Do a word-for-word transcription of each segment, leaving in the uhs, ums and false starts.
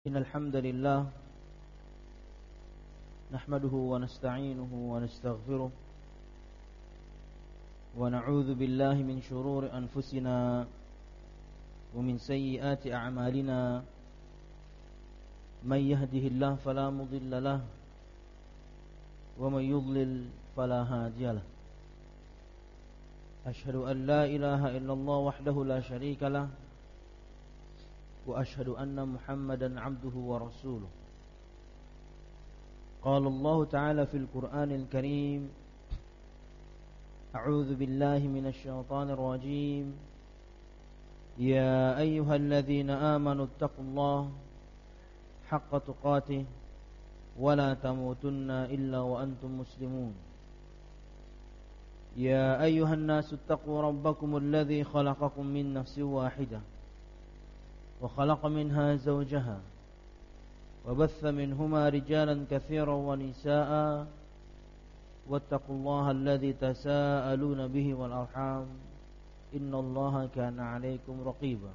إن الحمد لله نحمده ونستعينه ونستغفره ونعوذ بالله من شرور أنفسنا ومن سيئات أعمالنا من يهده الله فلا مضل له ومن يضلل فلا هادي له أشهد أن لا إله إلا الله وحده لا شريك له وأشهد أن محمدا عبده ورسوله قال الله تعالى في القرآن الكريم أعوذ بالله من الشيطان الرجيم يا أيها الذين آمنوا اتقوا الله حق تقاته ولا تموتن إلا وأنتم مسلمون يا أيها الناس اتقوا ربكم الذي خلقكم من نفس واحدة وخلق منها زوجها وبث منهما رجالا كثيرا ونساء واتقوا الله الذي تساءلون به والأرحام إن الله كان عليكم رقيبا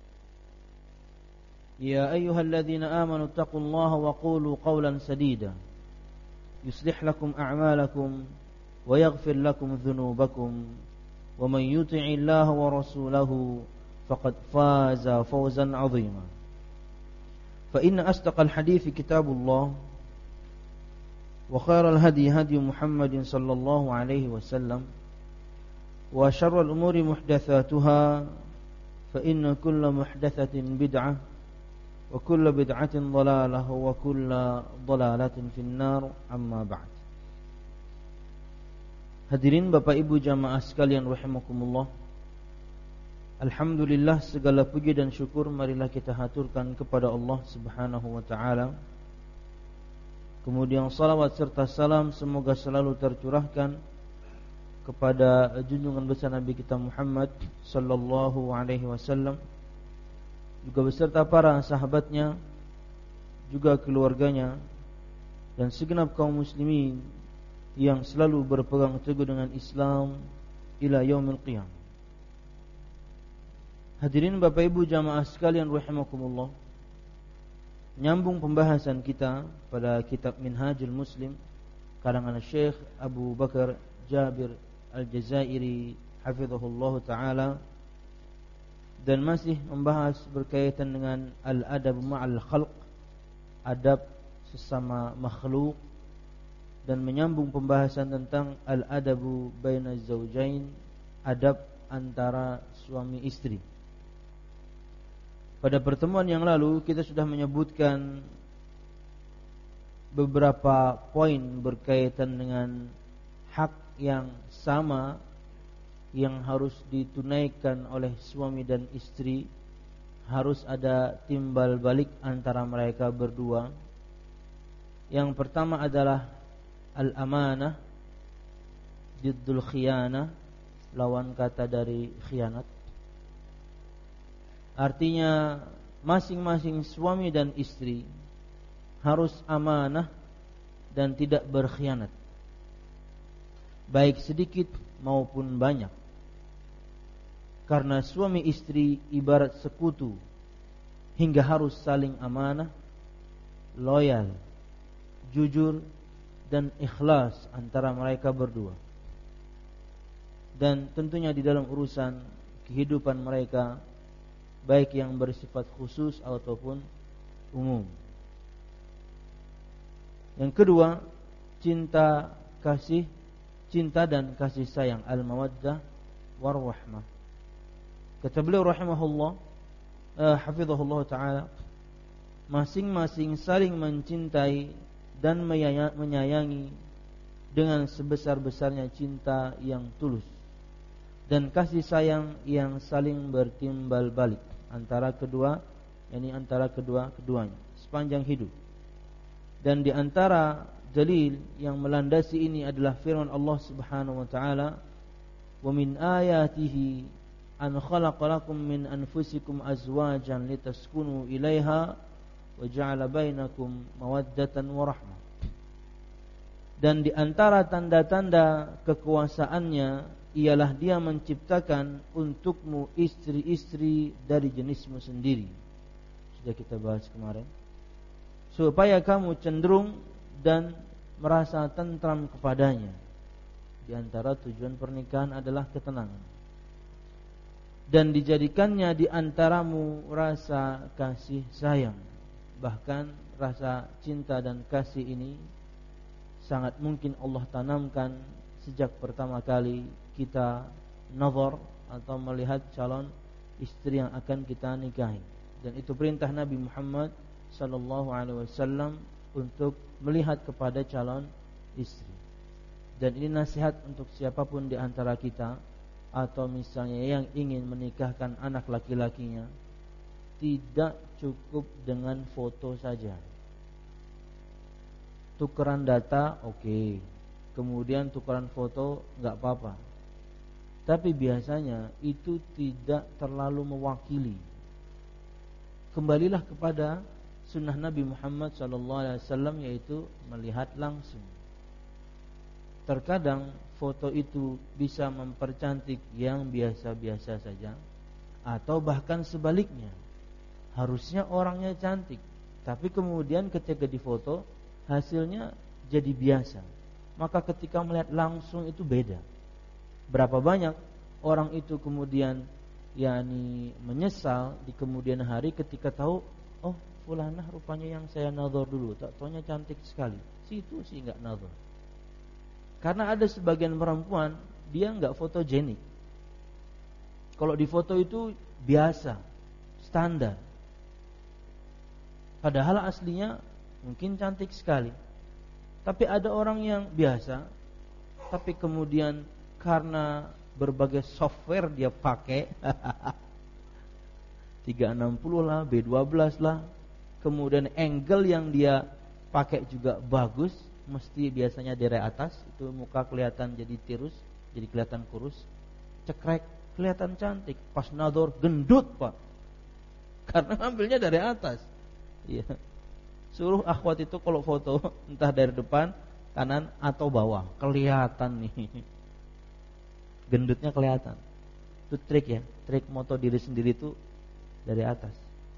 يا أيها الذين آمنوا اتقوا الله وقولوا قولا سديدا يصلح لكم أعمالكم ويغفر لكم ذنوبكم ومن يطع الله ورسوله فقد فاز فوزا عظيما فإن أصدق الحديث كتاب الله وخير الهدي هدي محمد صلى الله عليه وسلم وشر الأمور محدثاتها فإن كل محدثة بدعة وكل بدعة ضلالة وكل ضلالة في النار أما بعد. Hadirin Bapak Ibu jamaah sekalian rahimakumullah, alhamdulillah, segala puji dan syukur marilah kita haturkan kepada Allah Subhanahu wa taala. Kemudian salawat serta salam semoga selalu tercurahkan kepada junjungan besar Nabi kita Muhammad sallallahu alaihi wasallam, juga beserta para sahabatnya, juga keluarganya dan segenap kaum muslimin yang selalu berpegang teguh dengan Islam ila yaumil qiyamah. Hadirin Bapak Ibu jamaah sekalian rahimakumullah, nyambung pembahasan kita pada kitab Minhajul Muslim karangan Syekh Abu Bakar Jabir Al-Jazairi hafizahullah ta'ala, dan masih membahas berkaitan dengan al-adab ma'al khalq, adab sesama makhluk, dan menyambung pembahasan tentang al-adabu baina zawjain, adab antara suami istri. Pada pertemuan yang lalu kita sudah menyebutkan beberapa poin berkaitan dengan hak yang sama yang harus ditunaikan oleh suami dan istri. Harus ada timbal balik antara mereka berdua. Yang pertama adalah al-amanah diddul khiyanah, lawan kata dari khianat. Artinya masing-masing suami dan istri harus amanah dan tidak berkhianat, baik sedikit maupun banyak. Karena suami istri ibarat sekutu, hingga harus saling amanah, loyal, jujur dan ikhlas antara mereka berdua. Dan tentunya di dalam urusan kehidupan mereka, baik yang bersifat khusus ataupun umum. Yang kedua, cinta kasih, cinta dan kasih sayang, al-mawaddah warahmah. Kata beliau rahimahullah, eh, hafizahullah ta'ala, masing-masing saling mencintai dan menyayangi dengan sebesar-besarnya cinta yang tulus dan kasih sayang yang saling bertimbal balik antara kedua, yakni antara kedua-keduanya sepanjang hidup. Dan di antara dalil yang melandasi ini adalah firman Allah Subhanahu wa taala, "Wa min ayatihi an khalaqa lakum min anfusikum azwajan litaskunu ilaiha wa ja'ala bainakum mawaddatan wa rahmah." Dan di antara tanda-tanda kekuasaannya ialah Dia menciptakan untukmu istri-istri dari jenismu sendiri. Sudah kita bahas kemarin. supaya kamu cenderung dan merasa tentram kepadanya. Di antara tujuan pernikahan adalah ketenangan. Dan dijadikannya di antaramu rasa kasih sayang. Bahkan rasa cinta dan kasih ini sangat mungkin Allah tanamkan sejak pertama kali kita nazar atau melihat calon istri yang akan kita nikahi. Dan itu perintah Nabi Muhammad sallallahu alaihi wasallam untuk melihat kepada calon istri. Dan ini nasihat untuk siapapun di antara kita, atau misalnya yang ingin menikahkan anak laki-lakinya, tidak cukup dengan foto saja. Tukeran data oke, okay. Kemudian tukeran foto enggak apa-apa. Tapi biasanya itu tidak terlalu mewakili. Kembalilah kepada sunnah Nabi Muhammad sallallahu alaihi wasallam, yaitu melihat langsung. Terkadang foto itu bisa mempercantik yang biasa-biasa saja, atau bahkan sebaliknya. Harusnya orangnya cantik, tapi kemudian ketika difoto hasilnya jadi biasa. Maka ketika melihat langsung itu beda. Berapa banyak orang itu kemudian yakni menyesal di kemudian hari ketika tahu, oh fulanah rupanya yang saya nazar dulu, tak taunya cantik sekali. Situ sih enggak nazar. Karena ada sebagian perempuan dia enggak fotogenik. Kalau di foto itu biasa, standar. Padahal aslinya mungkin cantik sekali. Tapi ada orang yang biasa, tapi kemudian karena berbagai software dia pakai tiga enam puluh lah, B dua belas lah, kemudian angle yang dia pakai juga bagus, mesti biasanya dari atas, itu muka kelihatan jadi tirus, jadi kelihatan kurus, cekrek, kelihatan cantik. Pas nazar gendut pak, karena ambilnya dari atas. Iya. Suruh akhwat itu kalau foto entah dari depan, kanan atau bawah, kelihatan nih. Gendutnya kelihatan. Itu trik ya, trik moto diri sendiri itu dari atas.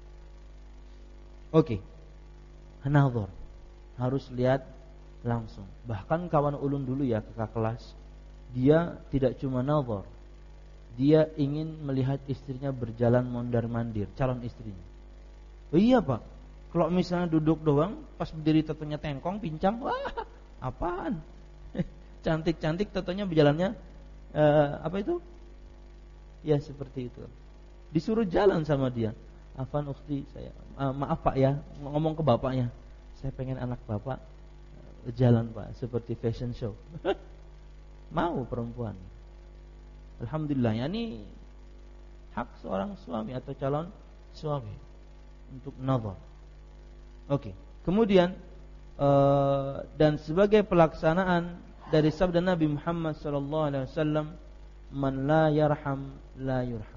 Oke. Nazar harus lihat langsung. Bahkan kawan ulun dulu ya, kakak kelas, dia tidak cuma nazar, dia ingin melihat istrinya berjalan mondar-mandir, calon istrinya. Oh iya pak, kalau misalnya duduk doang, pas berdiri tatonya tengkong, pincang, wah apaan? Cantik-cantik tatonya berjalannya eh, apa itu? Ya seperti itu. Disuruh jalan sama dia. Afan ukhti, saya uh, maaf pak ya, ngomong ke bapaknya, saya pengen anak bapak uh, jalan pak, seperti fashion show. Mau perempuan. Alhamdulillah, ya ini hak seorang suami atau calon suami untuk nazar. Oke. Kemudian uh, dan sebagai pelaksanaan dari sabda Nabi Muhammad sallallahu alaihi wasallam, man la yarham la yurham.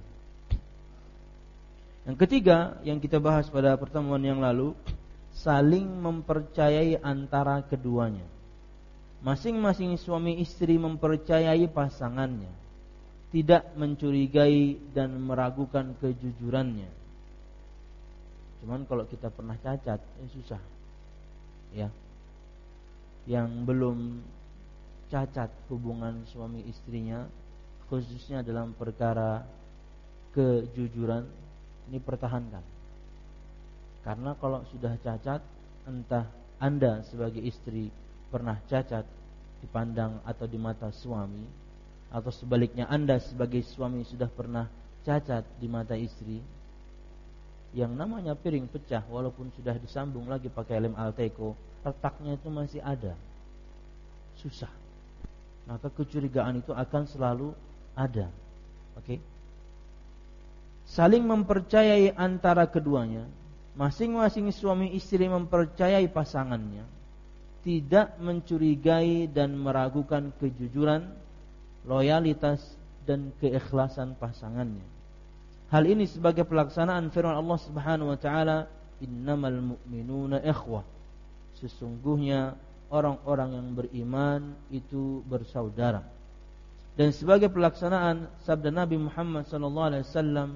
Yang ketiga yang kita bahas pada pertemuan yang lalu, saling mempercayai antara keduanya. Masing-masing suami istri mempercayai pasangannya, tidak mencurigai dan meragukan kejujurannya. Cuman kalau kita pernah cacat, eh, susah. Ya. Yang belum cacat hubungan suami istrinya, khususnya dalam perkara kejujuran, ini pertahankan. Karena kalau sudah cacat, entah Anda sebagai istri pernah cacat dipandang atau di mata suami, atau sebaliknya Anda sebagai suami sudah pernah cacat di mata istri, yang namanya piring pecah walaupun sudah disambung lagi pakai lem Alteco, retaknya itu masih ada. Susah. Maka kecurigaan itu akan selalu ada. Oke? Okay? Saling mempercayai antara keduanya, masing-masing suami istri mempercayai pasangannya, tidak mencurigai dan meragukan kejujuran, loyalitas dan keikhlasan pasangannya. Hal ini sebagai pelaksanaan firman Allah Subhanahu wa taala, innamal mu'minuna ikhwah. Sesungguhnya orang-orang yang beriman itu bersaudara. Dan sebagai pelaksanaan sabda Nabi Muhammad sallallahu alaihi wasallam,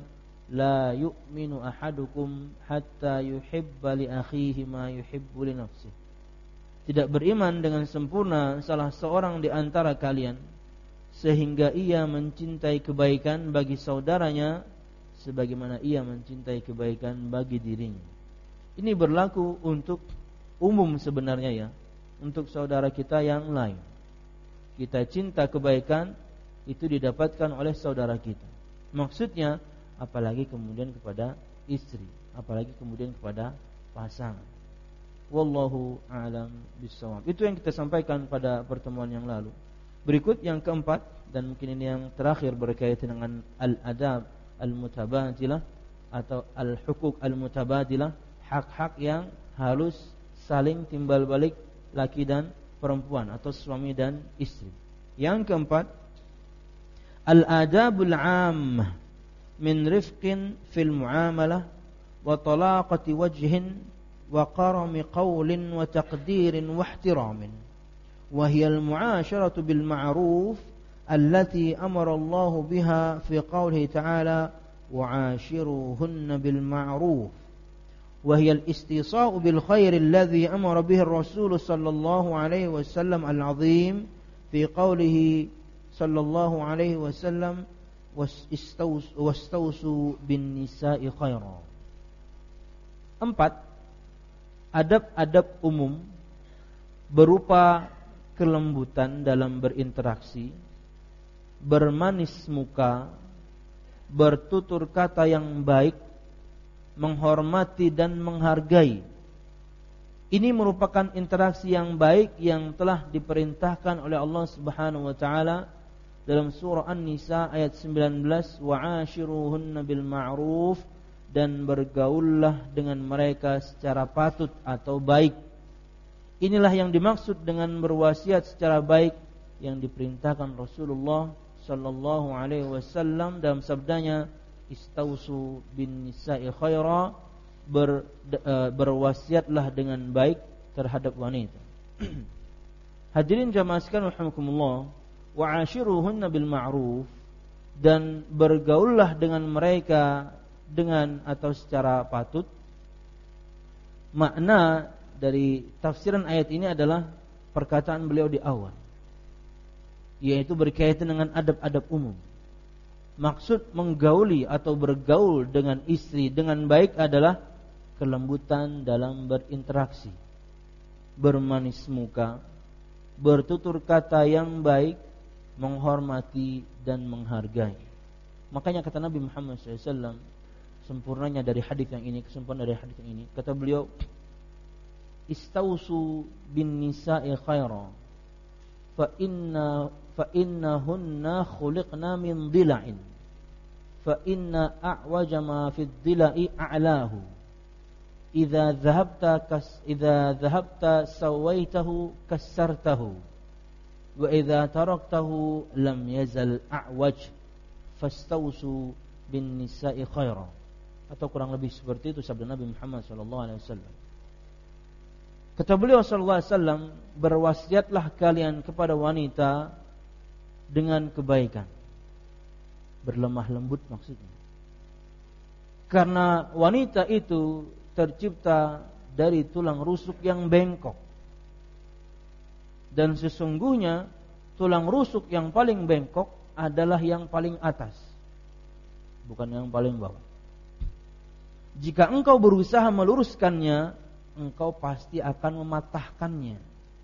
la yu'minu ahadukum hatta yuhibba li akhihi ma yuhibbu li nafsihi. Tidak beriman dengan sempurna salah seorang di antara kalian sehingga ia mencintai kebaikan bagi saudaranya sebagaimana ia mencintai kebaikan bagi dirinya. Ini berlaku untuk umum sebenarnya ya, untuk saudara kita yang lain. Kita cinta kebaikan itu didapatkan oleh saudara kita. Maksudnya apalagi kemudian kepada istri, apalagi kemudian kepada pasangan. Wallahu a'lam bishawab. Itu yang kita sampaikan pada pertemuan yang lalu. Berikut yang keempat dan mungkin ini yang terakhir berkaitan dengan al-adab al-mutabadilah atau al-hukuk al-mutabadilah, hak-hak yang halus saling timbal balik laki dan perempuan atau suami dan istri. Yang keempat, al-adabul 'ammah min rifqin fil muamalah wa talaqati wajhin wa qarami qawlin wa taqdirin wa ihtiramin wa hiya al-mu'asharatu bil ma'ruf allati amara Allah biha fi qawlihi ta'ala wa'ashiruhunna bil ma'ruf wa hiya al-istisa'u bil khair alladhi amara bihi ar-rasul sallallahu alaihi wasallam al-'azim fi qawlihi sallallahu alaihi wasallam wastausu bin nisa'i khaira. Empat, adab-adab umum berupa kelembutan dalam berinteraksi, bermanis muka, bertutur kata yang baik, menghormati dan menghargai. Ini merupakan interaksi yang baik yang telah diperintahkan oleh Allah Subhanahu wa taala dalam surah An-Nisa ayat sembilan belas, wa'ashiruhunna bil ma'ruf, dan bergaullah dengan mereka secara patut atau baik. Inilah yang dimaksud dengan berwasiat secara baik yang diperintahkan Rasulullah sallallahu alaihi wasallam dalam sabdanya istausu bin nisa'i khaira, ber, uh, berwasiatlah dengan baik terhadap wanita. Hadirin jamaah sekalian rahimakumullah, wa'ashiruhunna bil ma'ruf, dan bergaullah dengan mereka dengan atau secara patut. Makna dari tafsiran ayat ini adalah perkataan beliau di awal, yaitu berkaitan dengan adab-adab umum. Maksud menggauli atau bergaul dengan istri dengan baik adalah kelembutan dalam berinteraksi, bermanis muka, bertutur kata yang baik, menghormati dan menghargai. Makanya kata Nabi Muhammad shallallahu alaihi wasallam, sempurnanya dari hadis yang ini, kesempurnaan dari hadis yang ini, kata beliau, istausu bin nisa'i khaira fa inna fa innahunna khuliqna min dhila'in fa inna a'waja ma fi dhila'i a'lahu idza dhahabta kas idza dhahabta sawaitahu kassartahu wa idza taraktahu lam yazal a'waj fastausu bin nisa'i khaira. Atau kurang lebih seperti itu sabda Nabi Muhammad sallallahu alaihi wasallam. Kata beliau sallallahu alaihi wasallam, berwasiatlah kalian kepada wanita dengan kebaikan, berlemah lembut maksudnya. Karena wanita itu tercipta dari tulang rusuk yang bengkok. Dan sesungguhnya tulang rusuk yang paling bengkok adalah yang paling atas, bukan yang paling bawah. Jika engkau berusaha meluruskannya, engkau pasti akan mematahkannya.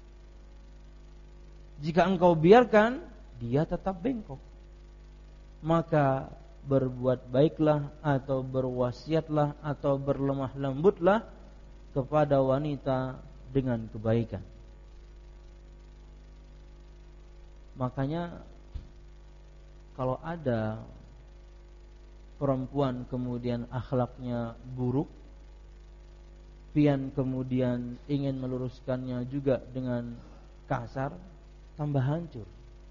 Jika engkau biarkan, dia tetap bengkok. Maka berbuat baiklah atau berwasiatlah atau berlemah lembutlah kepada wanita dengan kebaikan. Makanya kalau ada perempuan kemudian akhlaknya buruk, pian kemudian ingin meluruskannya juga dengan kasar, tambah hancur.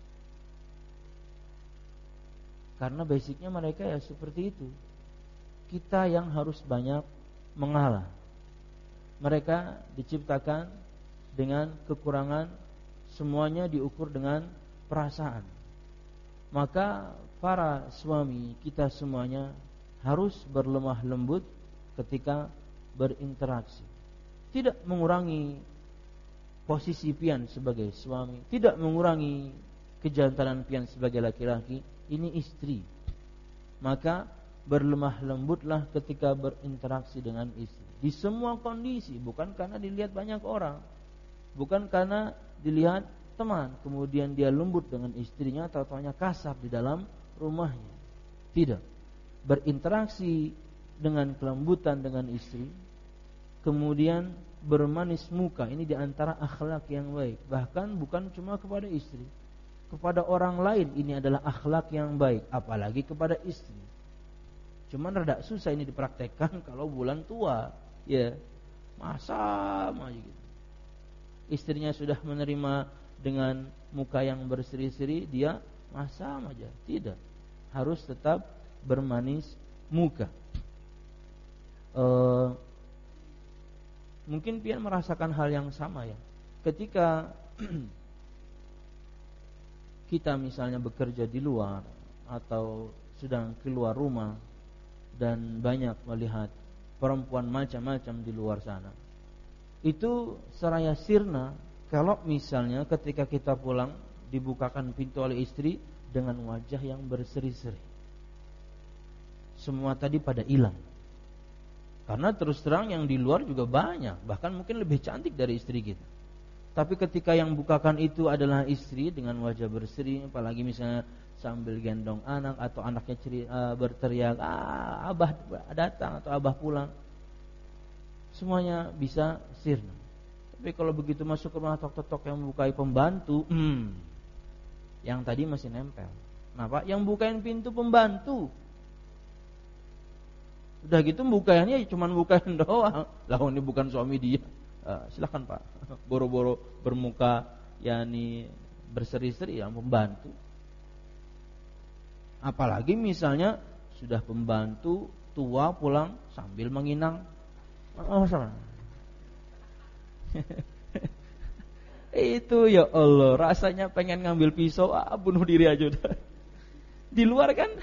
Karena basicnya mereka ya seperti itu. Kita yang harus banyak mengalah. Mereka diciptakan dengan kekurangan, semuanya diukur dengan perasaan. Maka para suami kita semuanya harus berlemah lembut ketika berinteraksi. Tidak mengurangi posisi pian sebagai suami, tidak mengurangi kejantanan pian sebagai laki-laki. Ini istri, maka berlemah lembutlah ketika berinteraksi dengan istri di semua kondisi, bukan karena dilihat banyak orang, bukan karena dilihat teman kemudian dia lembut dengan istrinya atau taunya kasar di dalam rumahnya. Tidak. Berinteraksi dengan kelembutan dengan istri, kemudian bermanis muka, ini diantara akhlak yang baik. Bahkan bukan cuma kepada istri, kepada orang lain ini adalah akhlak yang baik, apalagi kepada istri. Cuman rada susah ini dipraktekkan kalau bulan tua, ya masam aja gitu. Istrinya sudah menerima dengan muka yang berseri-seri, dia masam aja. Tidak, harus tetap bermanis muka. Uh, Mungkin pian merasakan hal yang sama ya. Ketika kita misalnya bekerja di luar atau sedang keluar rumah dan banyak melihat perempuan macam-macam di luar sana, itu seraya sirna kalau misalnya ketika kita pulang dibukakan pintu oleh istri dengan wajah yang berseri-seri. Semua tadi pada hilang. Karena terus terang yang di luar juga banyak, bahkan mungkin lebih cantik dari istri kita. Tapi ketika yang bukakan itu adalah istri dengan wajah berseri, apalagi misalnya sambil gendong anak atau anaknya ceri, uh, berteriak, ah, abah datang atau abah pulang, semuanya bisa sirna. Tapi kalau begitu masuk ke rumah tok-tok yang membukai pembantu, hmm, yang tadi masih nempel. Kenapa? Yang bukain pintu pembantu. Udah gitu bukainnya cuma bukain doang. Lah ini bukan suami dia. Uh, silakan Pak. Boro-boro bermuka yakni berseri-seri yang pembantu. Apalagi misalnya sudah pembantu tua pulang sambil menginang. Oh, salah. Itu ya Allah, rasanya pengen ngambil pisau, ah, bunuh diri aja udah. Di luar kan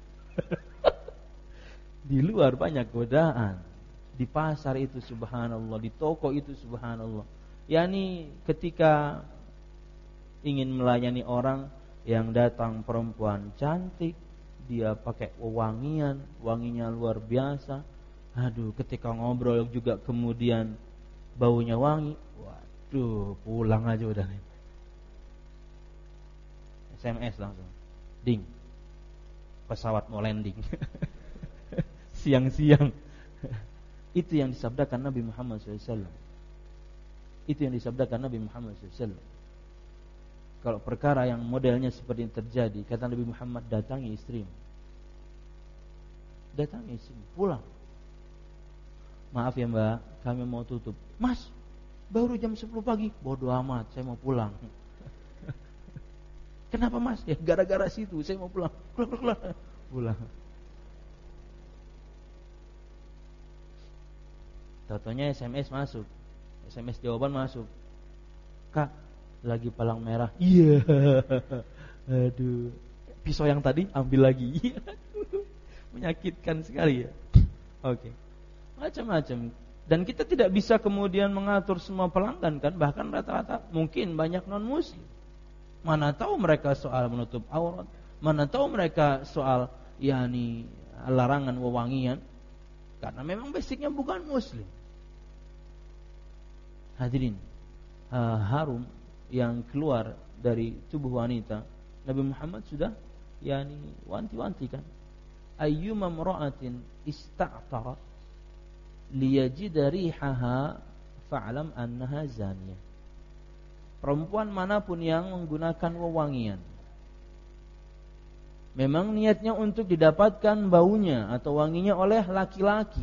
di luar banyak godaan. Di pasar itu subhanallah, di toko itu subhanallah. Yani ketika ingin melayani orang yang datang perempuan cantik, dia pakai wewangian, wanginya luar biasa. Aduh, ketika ngobrol juga kemudian baunya wangi. Waduh, pulang aja udah nih. S M S langsung. Ding. Pesawat mau landing. Siang-siang. Itu yang disabdakan Nabi Muhammad shallallahu alaihi wasallam. Itu yang disabdakan Nabi Muhammad shallallahu alaihi wasallam. Kalau perkara yang modelnya seperti ini terjadi, kata Nabi Muhammad, datangi istrimu. Datangi istrimu, pulang. Maaf ya mbak, kami mau tutup. Mas, baru jam sepuluh pagi. Bodoh amat, saya mau pulang. Kenapa mas? Ya gara-gara situ, saya mau pulang. Keluar, keluar, keluar. Pulang. Tatonya S M S masuk, S M S jawaban masuk. Kak, lagi palang merah. Iya. Aduh. Pisau yang tadi ambil lagi. Iya. Menyakitkan sekali ya. Oke. Okay. Macam-macam. Dan kita tidak bisa kemudian mengatur semua pelanggan kan, bahkan rata-rata mungkin banyak non muslim. Mana tahu mereka soal menutup aurat, mana tahu mereka soal yakni larangan wewangian, karena memang basicnya bukan muslim. Hadirin, uh, harum yang keluar dari tubuh wanita, Nabi Muhammad sudah yakni wanti-wantikan. Ayyuma mra'atin ista'tarat liyajida rihaha fa'lam annaha zaniyah. Perempuan manapun yang menggunakan wewangian, memang niatnya untuk didapatkan baunya atau wanginya oleh laki-laki,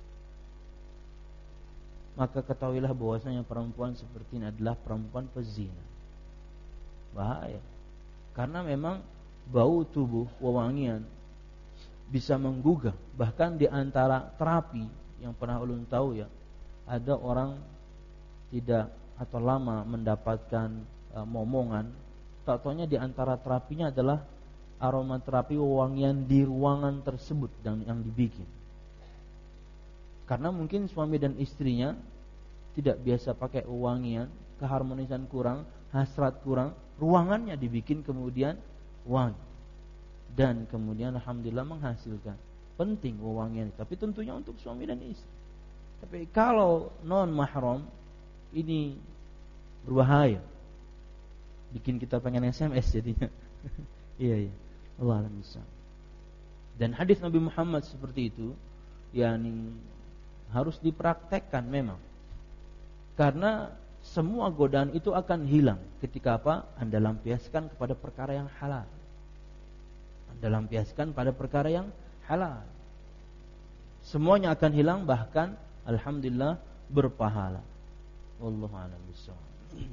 maka ketahuilah bahwasanya perempuan seperti ini adalah perempuan pezina. Bahaya. Karena memang bau tubuh wewangian bisa menggugah. Bahkan di antara terapi yang pernah ulun tahu ya, ada orang tidak atau lama mendapatkan uh, momongan, tak taunya di antara terapinya adalah aromaterapi wewangian di ruangan tersebut yang, yang dibikin. Karena mungkin suami dan istrinya tidak biasa pakai wewangian, keharmonisan kurang, hasrat kurang, ruangannya dibikin kemudian wangi. Dan kemudian alhamdulillah menghasilkan. Penting wewangian, tapi tentunya untuk suami dan istri. Tapi kalau non mahram ini berbahaya. Bikin kita pengen S M S jadinya. Iya iya. Allah alam bisa. Dan hadis Nabi Muhammad seperti itu, yakni harus dipraktekkan memang. Karena semua godaan itu akan hilang ketika apa? Anda lampiaskan kepada perkara yang halal. Anda lampiaskan pada perkara yang halal. Semuanya akan hilang, bahkan alhamdulillah berpahala. Wallahu a'lam bishawab.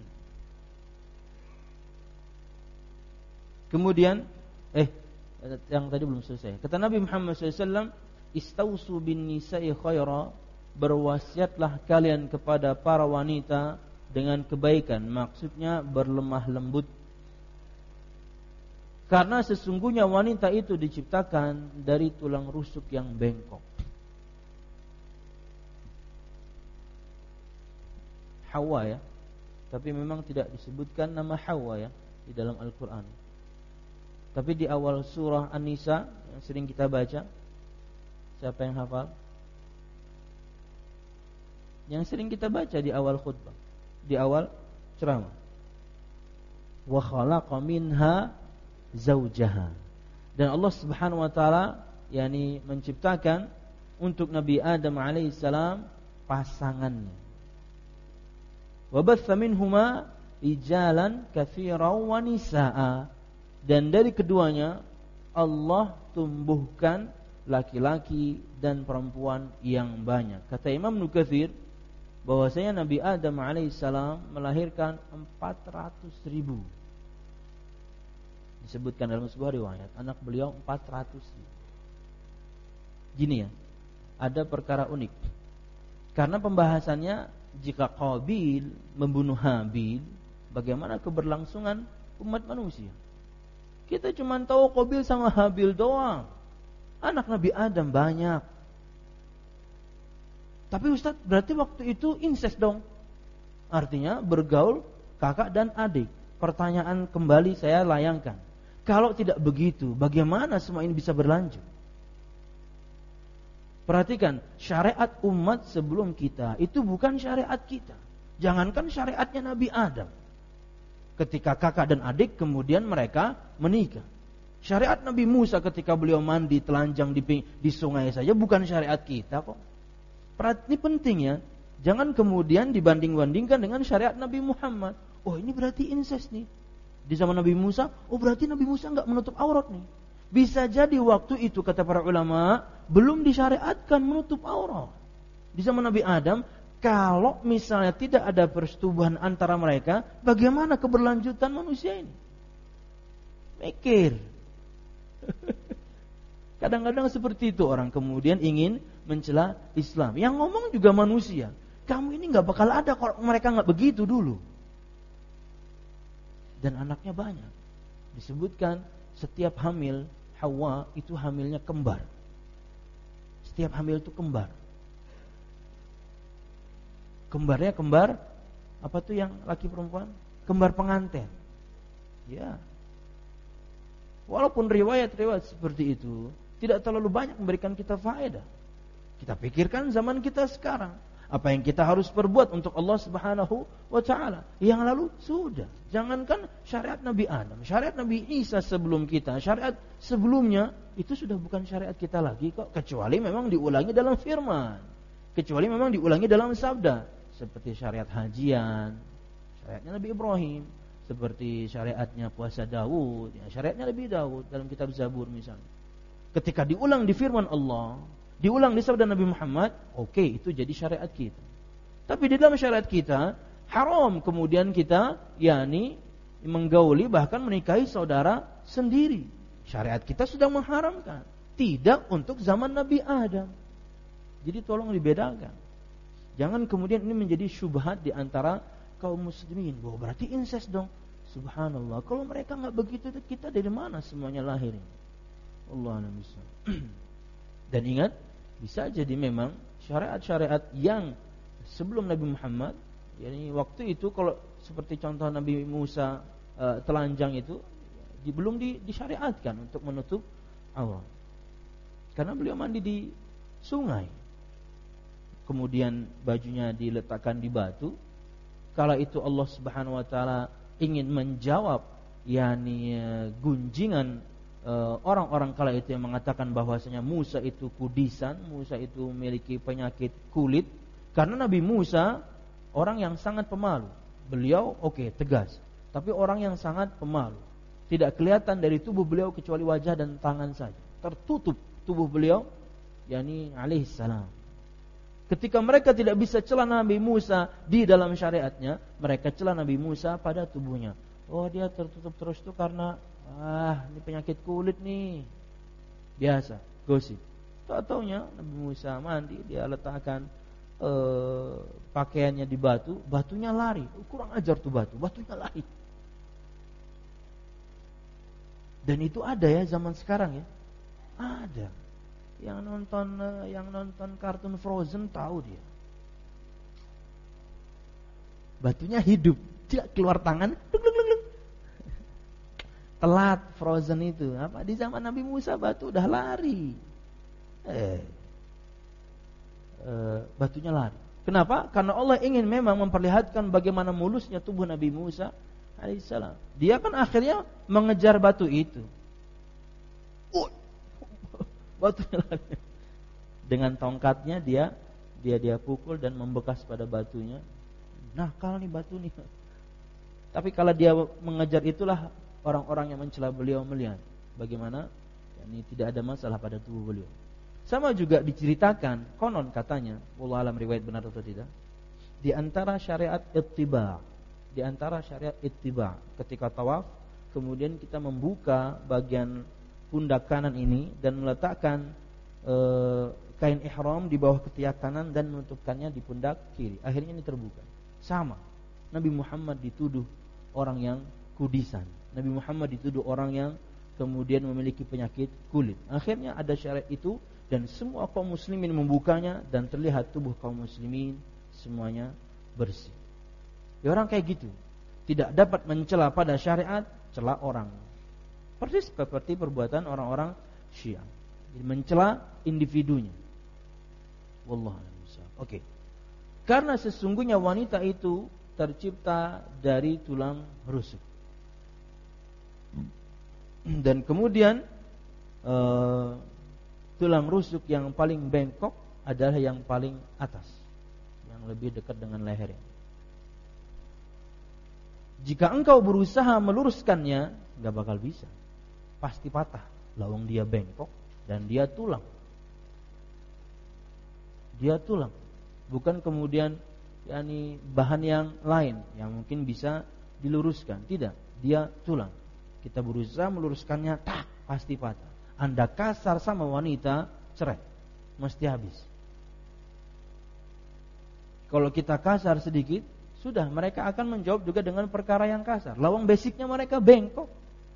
Kemudian eh yang tadi belum selesai. Kata Nabi Muhammad shallallahu alaihi wasallam, "Istausu bin nisa'i khaira," berwasiatlah kalian kepada para wanita dengan kebaikan, maksudnya berlemah lembut. Karena sesungguhnya wanita itu diciptakan dari tulang rusuk yang bengkok. Hawa ya, tapi memang tidak disebutkan nama Hawa ya di dalam Al-Quran. Tapi di awal surah An-Nisa yang sering kita baca, siapa yang hafal? Yang sering kita baca di awal khutbah, di awal ceramah. Wa khalaqa minha zaujaha. Dan Allah Subhanahu wa taala yakni menciptakan untuk Nabi Adam alaihissalam pasangannya. Wa batha minhuma rijalan katsiran wa nisaa. Dan dari keduanya Allah tumbuhkan laki-laki dan perempuan yang banyak. Kata Imam Ibnu Katsir bahwasanya Nabi Adam alaihissalam melahirkan empat ratus ribu. Disebutkan dalam sebuah riwayat anak beliau empat ratus ribu. Gini ya, ada perkara unik. Karena pembahasannya jika Qabil membunuh Habil, bagaimana keberlangsungan umat manusia. Kita cuma tahu Qabil sama Habil doang. Anak Nabi Adam banyak. Tapi Ustaz, berarti waktu itu incest dong. Artinya bergaul kakak dan adik. Pertanyaan kembali saya layangkan. Kalau tidak begitu, bagaimana semua ini bisa berlanjut? Perhatikan, syariat umat sebelum kita itu bukan syariat kita. Jangankan syariatnya Nabi Adam. Ketika kakak dan adik kemudian mereka menikah. Syariat Nabi Musa ketika beliau mandi telanjang di, di sungai saja bukan syariat kita kok. Ini penting ya. Jangan kemudian dibanding-bandingkan dengan syariat Nabi Muhammad. Oh ini berarti incest nih. Di zaman Nabi Musa, oh berarti Nabi Musa enggak menutup aurat nih. Bisa jadi waktu itu kata para ulama belum disyariatkan menutup aurat. Di zaman Nabi Adam, kalau misalnya tidak ada persetubuhan antara mereka, bagaimana keberlanjutan manusia ini? Mikir. Kadang-kadang seperti itu orang kemudian ingin mencela Islam. Yang ngomong juga manusia. Kamu ini gak bakal ada kalau mereka gak begitu dulu. Dan anaknya banyak. Disebutkan setiap hamil Hawa itu hamilnya kembar. Setiap hamil itu kembar. Kembarnya kembar apa tuh yang laki perempuan? Kembar pengantin. Ya. Walaupun riwayat-riwayat seperti itu tidak terlalu banyak memberikan kita faedah. Kita pikirkan zaman kita sekarang. Apa yang kita harus perbuat untuk Allah Subhanahu wa ta'ala. Yang lalu sudah. Jangankan syariat Nabi Adam, syariat Nabi Isa sebelum kita, syariat sebelumnya itu sudah bukan syariat kita lagi kok. Kecuali memang diulangi dalam firman. Kecuali memang diulangi dalam sabda. Seperti syariat hajian, syariatnya Nabi Ibrahim, seperti syariatnya puasa Daud, ya, syariatnya Nabi Daud dalam kitab Zabur misalnya. Ketika diulang di firman Allah, diulang di sabda Nabi Muhammad, oke okay, itu jadi syariat kita. Tapi di dalam syariat kita haram kemudian kita yakni menggauli bahkan menikahi saudara sendiri. Syariat kita sudah mengharamkan, tidak untuk zaman Nabi Adam. Jadi tolong dibedakan. Jangan kemudian ini menjadi syubhat di antara kaum muslimin. Bahwa berarti incest dong. Subhanallah, kalau mereka nggak begitu, kita dari mana semuanya lahir? Allah a'lam bishawab. Dan ingat, bisa jadi memang syariat-syariat yang sebelum Nabi Muhammad, yakni waktu itu kalau seperti contoh Nabi Musa uh, telanjang itu di, belum di, disyariatkan untuk menutup aurat. Karena beliau mandi di sungai. Kemudian bajunya diletakkan di batu. Kala itu Allah Subhanahu wa taala ingin menjawab yakni uh, gunjingan uh, orang-orang kala itu yang mengatakan bahwasanya Musa itu kudisan, Musa itu memiliki penyakit kulit. Karena Nabi Musa orang yang sangat pemalu. Beliau oke okay, tegas, tapi orang yang sangat pemalu. Tidak kelihatan dari tubuh beliau kecuali wajah dan tangan saja. Tertutup tubuh beliau, yakni alaihi salam. Ketika mereka tidak bisa celah Nabi Musa di dalam syariatnya, mereka celah Nabi Musa pada tubuhnya. Oh, dia tertutup terus itu karena ah ini penyakit kulit nih. Biasa, gosip. Tahu-taunya Nabi Musa mandi, dia letakkan uh, pakaiannya di batu, batunya lari. Oh, kurang ajar tuh batu, batunya lari. Dan itu ada ya zaman sekarang ya. Ada. Yang nonton yang nonton kartun Frozen tahu dia. Batunya hidup, dia keluar tangan, luk, luk, luk, luk. Telat Frozen itu. Apa di zaman Nabi Musa batu udah lari. Eh, eh batunya lari. Kenapa? Karena Allah ingin memang memperlihatkan bagaimana mulusnya tubuh Nabi Musa alaihissalam. Dia kan akhirnya mengejar batu itu. Oh, batunya lari. Dengan tongkatnya dia dia dia pukul dan membekas pada batunya. Nah, kalau nih batu nih. Tapi kalau dia mengejar itulah orang-orang yang mencela beliau melihat bagaimana ini tidak ada masalah pada tubuh beliau. Sama juga diceritakan konon katanya, wallahu alam riwayat benar atau tidak, di antara syariat ittiba, di antara syariat ittiba ketika tawaf kemudian kita membuka bagian pundak kanan ini dan meletakkan e, kain ihram di bawah ketiak kanan dan menutupkannya di pundak kiri. Akhirnya ini terbuka. Sama. Nabi Muhammad dituduh orang yang kudisan. Nabi Muhammad dituduh orang yang kemudian memiliki penyakit kulit. Akhirnya ada syariat itu dan semua kaum muslimin membukanya dan terlihat tubuh kaum muslimin semuanya bersih. Ya, orang kayak gitu tidak dapat mencela pada syariat, cela orang. Persis seperti perbuatan orang-orang Syiah. Jadi mencela individunya. Wallahu a'lam bishawab. Oke. Karena sesungguhnya wanita itu tercipta dari tulang rusuk. Dan kemudian uh, tulang rusuk yang paling bengkok adalah yang paling atas, yang lebih dekat dengan lehernya. Jika engkau berusaha meluruskannya, gak bakal bisa. Pasti patah. Lawang dia bengkok dan dia tulang. Dia tulang. Bukan kemudian yakni bahan yang lain yang mungkin bisa diluruskan. Tidak, dia tulang. Kita berusaha meluruskannya, tak, pasti patah. Anda kasar sama wanita, cerai. Mesti habis. Kalau kita kasar sedikit, sudah mereka akan menjawab juga dengan perkara yang kasar. Lawang basicnya mereka bengkok.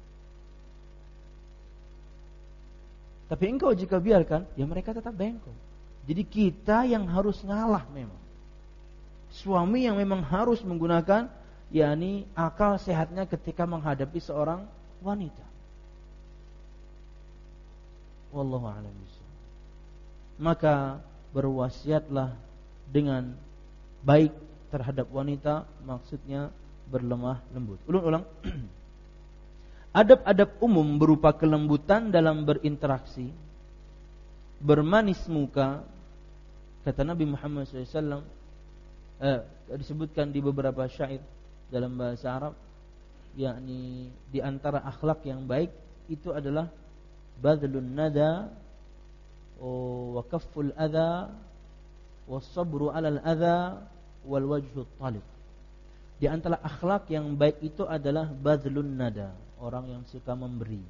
Tapi engkau jika biarkan, ya mereka tetap bengkok. Jadi kita yang harus ngalah memang. Suami yang memang harus menggunakan yakni akal sehatnya ketika menghadapi seorang wanita. Wallahu a'lam bishawab. Maka berwasiatlah dengan baik terhadap wanita, maksudnya berlemah lembut. Ulang-ulang. Adab-adab umum berupa kelembutan dalam berinteraksi, bermanis muka, kata Nabi Muhammad shallallahu alaihi wasallam, eh, disebutkan di beberapa syair dalam bahasa Arab, yakni di antara akhlak yang baik itu adalah badlun nada wa kafful adha was sabru 'alal adha wal wajhu talib. Di antara akhlak yang baik itu adalah badlun nada, orang yang suka memberi.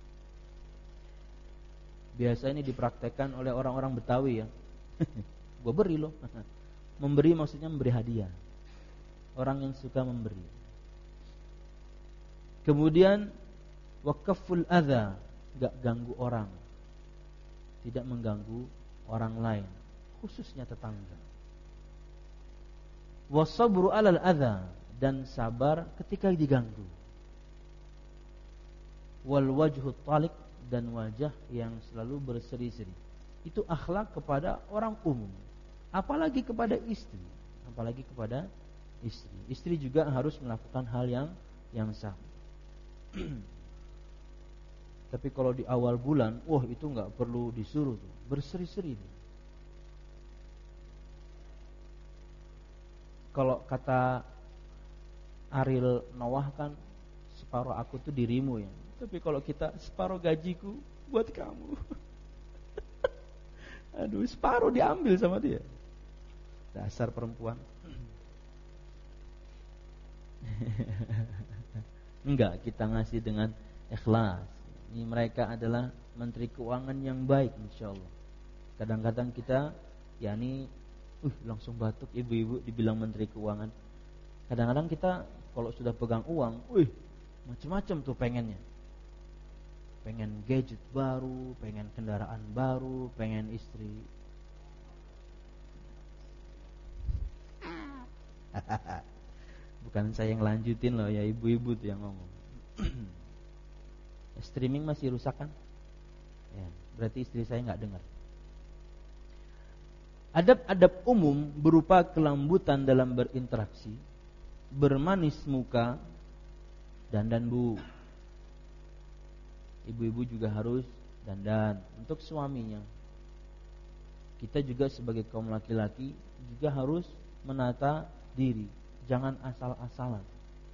Biasa ini dipraktekkan oleh orang-orang Betawi ya. Gue beri loh. Memberi maksudnya memberi hadiah. Orang yang suka memberi. Kemudian waqaful adza, enggak ganggu orang. Tidak mengganggu orang lain, khususnya tetangga. Wasabru 'alal adza, dan sabar ketika diganggu. Wal wajhut talik, dan wajah yang selalu berseri-seri. Itu akhlak kepada orang umum, apalagi kepada istri, apalagi kepada istri. Istri juga harus melakukan hal yang yang sama. Tapi kalau di awal bulan, wah itu nggak perlu disuruh tuh, berseri-seri tuh. Kalau kata Ariel Noah kan, separuh aku tuh dirimu ya. Tapi kalau kita, separuh gajiku buat kamu. Aduh, separuh diambil sama dia. Dasar perempuan. Enggak, kita ngasih dengan ikhlas. Ini mereka adalah menteri keuangan yang baik, insya Allah. Kadang-kadang kita, ya ini, uh, langsung batuk ibu-ibu dibilang menteri keuangan. Kadang-kadang kita kalau sudah pegang uang, wih, macam-macam tuh pengennya. Pengen gadget baru, pengen kendaraan baru, pengen istri. Bukan saya yang lanjutin loh ya, ibu-ibu tuh yang ngomong. Streaming masih rusak kan? Ya, berarti istri saya nggak dengar. Adab-adab umum berupa kelembutan dalam berinteraksi, bermanis muka, dandan bu. Ibu-ibu juga harus dandan untuk suaminya. Kita juga sebagai kaum laki-laki juga harus menata diri, jangan asal-asalan.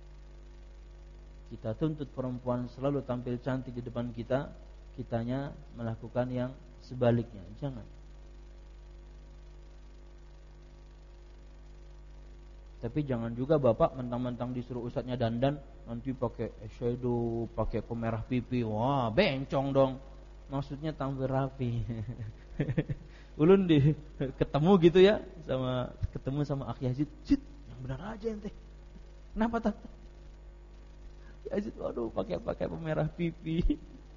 Kita tuntut perempuan selalu tampil cantik di depan kita, kitanya melakukan yang sebaliknya. Jangan. Tapi jangan juga bapak mentang-mentang disuruh ustadznya dandan, nanti pakai eyeshadow, pakai pemerah pipi. Wah, bencong dong. Maksudnya tampil rapi. Ulun di ketemu gitu ya, sama ketemu sama Akh Yazid. Zid, yang benar aja ente. Kenapa tak? Yazid, waduh, pakai pakai pemerah pipi.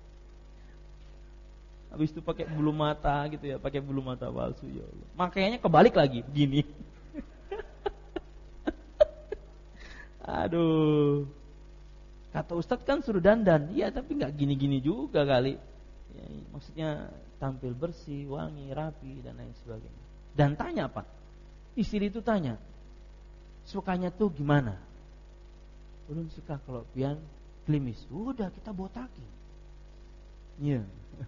Habis itu pakai bulu mata gitu ya, pakai bulu mata palsu ya Allah. Makanya kebalik lagi, gini. Aduh, kata Ustadz kan suruh dandan, ya tapi nggak gini-gini juga kali. Ya, maksudnya tampil bersih, wangi, rapi dan lain sebagainya. Dan tanya apa? Istri itu tanya, sukanya tuh gimana? Ulun suka kalau pian klimis. Udah kita botakin. Iya.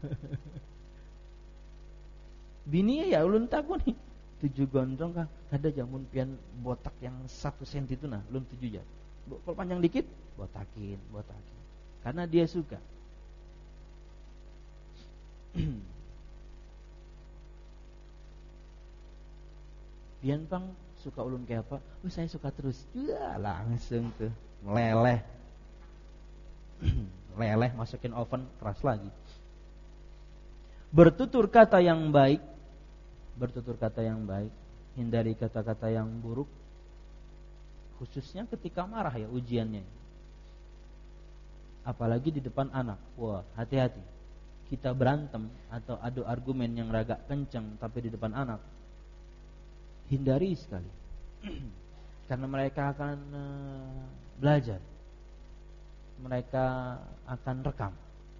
Bini ya ulun tahu nih. Tujuh gondrong kah? Ada jamun pian botak yang satu senti itu nah, belum tujuh ya. Kalau panjang dikit, botakin, botakin. Karena dia suka. Pian pang suka ulun kayak apa? Oh saya suka terus. Ya langsung tuh meleleh. Leleh masukin oven keras lagi. Bertutur kata yang baik. Bertutur kata yang baik, hindari kata-kata yang buruk, khususnya ketika marah ya ujiannya. Apalagi di depan anak. Wah, hati-hati. Kita berantem atau adu argumen yang agak kencang tapi di depan anak, hindari sekali. Karena mereka akan uh, belajar. Mereka akan rekam.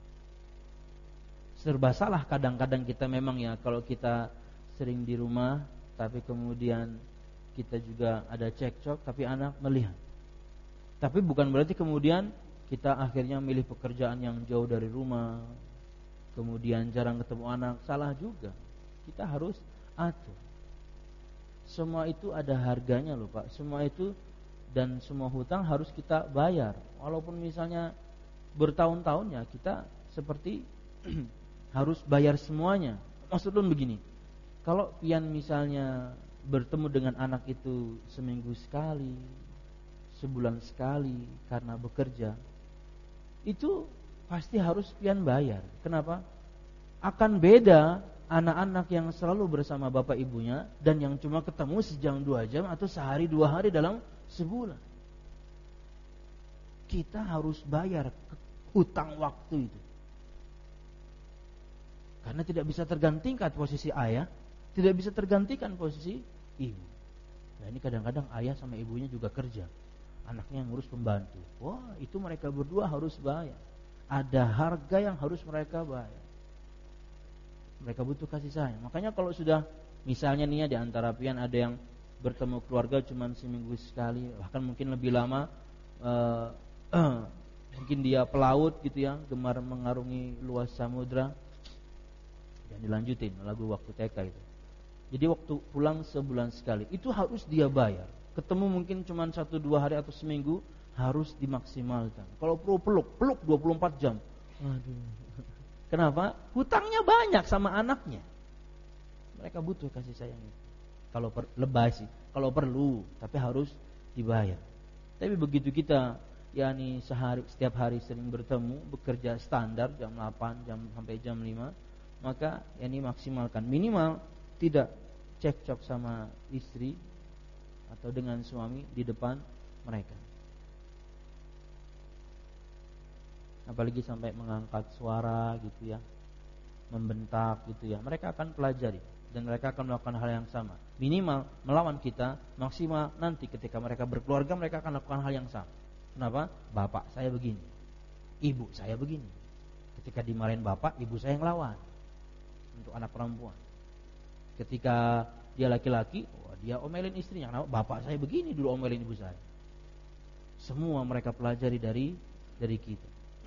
Serba salah kadang-kadang kita memang ya, kalau kita sering di rumah, tapi kemudian kita juga ada cekcok, tapi anak melihat. Tapi bukan berarti kemudian kita akhirnya milih pekerjaan yang jauh dari rumah, kemudian jarang ketemu anak. Salah juga. Kita harus atur. Semua itu ada harganya loh Pak. Semua itu dan semua hutang harus kita bayar. Walaupun misalnya bertahun-tahun ya, kita seperti harus bayar semuanya. Maksud lu begini, kalau pian misalnya bertemu dengan anak itu seminggu sekali, sebulan sekali karena bekerja, itu pasti harus pian bayar. Kenapa? Akan beda anak-anak yang selalu bersama bapak ibunya dan yang cuma ketemu sejam dua jam atau sehari dua hari dalam sebulan. kita harus bayar hutang waktu itu. Karena tidak bisa tergantikan posisi ayah, tidak bisa tergantikan posisi ibu. Nah ini kadang-kadang ayah sama ibunya juga kerja, anaknya yang ngurus pembantu. Wah itu mereka berdua harus bayar. Ada harga yang harus mereka bayar. Mereka butuh kasih sayang. Makanya kalau sudah misalnya nih ya di antara pian ada yang bertemu keluarga cuma seminggu sekali, bahkan mungkin lebih lama, uh, uh, mungkin dia pelaut gitu ya, gemar mengarungi luas samudra. Dan dilanjutin lagu waktu T K itu. Jadi waktu pulang sebulan sekali itu harus dia bayar. Ketemu mungkin cuma satu dua hari atau seminggu, harus dimaksimalkan. Kalau perlu peluk, peluk dua puluh empat jam. Aduh. Kenapa? Hutangnya banyak sama anaknya. Mereka butuh kasih sayang itu. Kalau per, lebay sih, kalau perlu, tapi harus dibayar. Tapi begitu kita yakni sehari setiap hari sering bertemu, bekerja standar jam delapan jam sampai jam lima, maka yakni maksimalkan minimal tidak cekcok sama istri atau dengan suami di depan mereka. Apalagi sampai mengangkat suara gitu ya, membentak gitu ya. Mereka akan pelajari dan mereka akan melakukan hal yang sama. Minimal melawan kita, maksimal nanti ketika mereka berkeluarga mereka akan lakukan hal yang sama. Kenapa? Bapak saya begini, ibu saya begini. Ketika dimarahin bapak, ibu saya yang lawan. Untuk anak perempuan. Ketika dia laki-laki, oh, dia omelin istrinya. Kenapa? Bapak saya begini dulu omelin ibu saya. Semua mereka pelajari dari dari kita.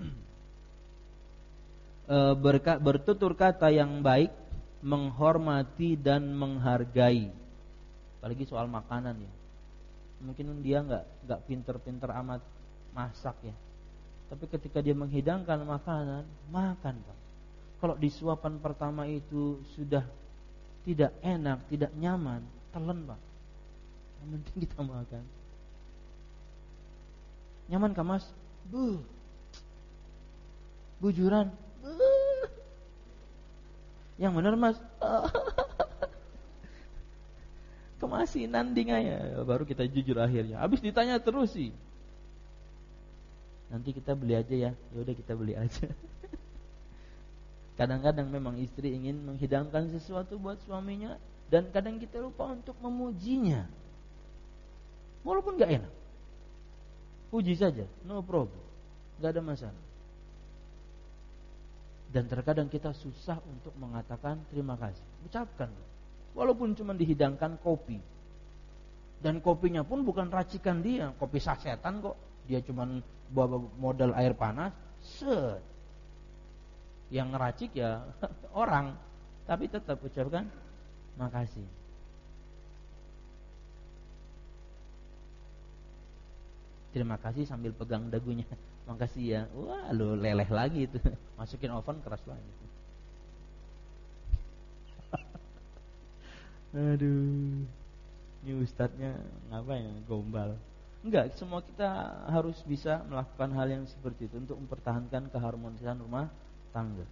E, berka, bertutur kata yang baik, menghormati dan menghargai. Apalagi soal makanan ya. Mungkin dia nggak nggak pinter-pinter amat masak ya. Tapi ketika dia menghidangkan makanan, makan Pak. Kalau di suapan pertama itu sudah tidak enak, tidak nyaman, telan Pak. Yang penting kita makan. Nyaman kah Mas? Buh. Bujuran. Buh. Yang benar Mas. Kemasinan dinganya. Baru kita jujur akhirnya. Habis ditanya terus sih. Nanti kita beli aja ya. Ya udah kita beli aja. Kadang-kadang memang istri ingin menghidangkan sesuatu buat suaminya, dan kadang kita lupa untuk memujinya. Walaupun gak enak, puji saja, no problem, gak ada masalah. Dan terkadang kita susah untuk mengatakan terima kasih. Ucapkan, walaupun cuma dihidangkan kopi, dan kopinya pun bukan racikan dia, kopi sasetan kok. Dia cuma bawa modal air panas, set. Yang ngeracik ya orang, tapi tetap ucapkan makasih. Terima kasih sambil pegang dagunya. Makasih ya. Wah, lu leleh lagi itu. Masukin oven keras lagi. Aduh. Ini ustadznya ngapain? Gombal. Enggak, semua kita harus bisa melakukan hal yang seperti itu untuk mempertahankan keharmonisan rumah tangga.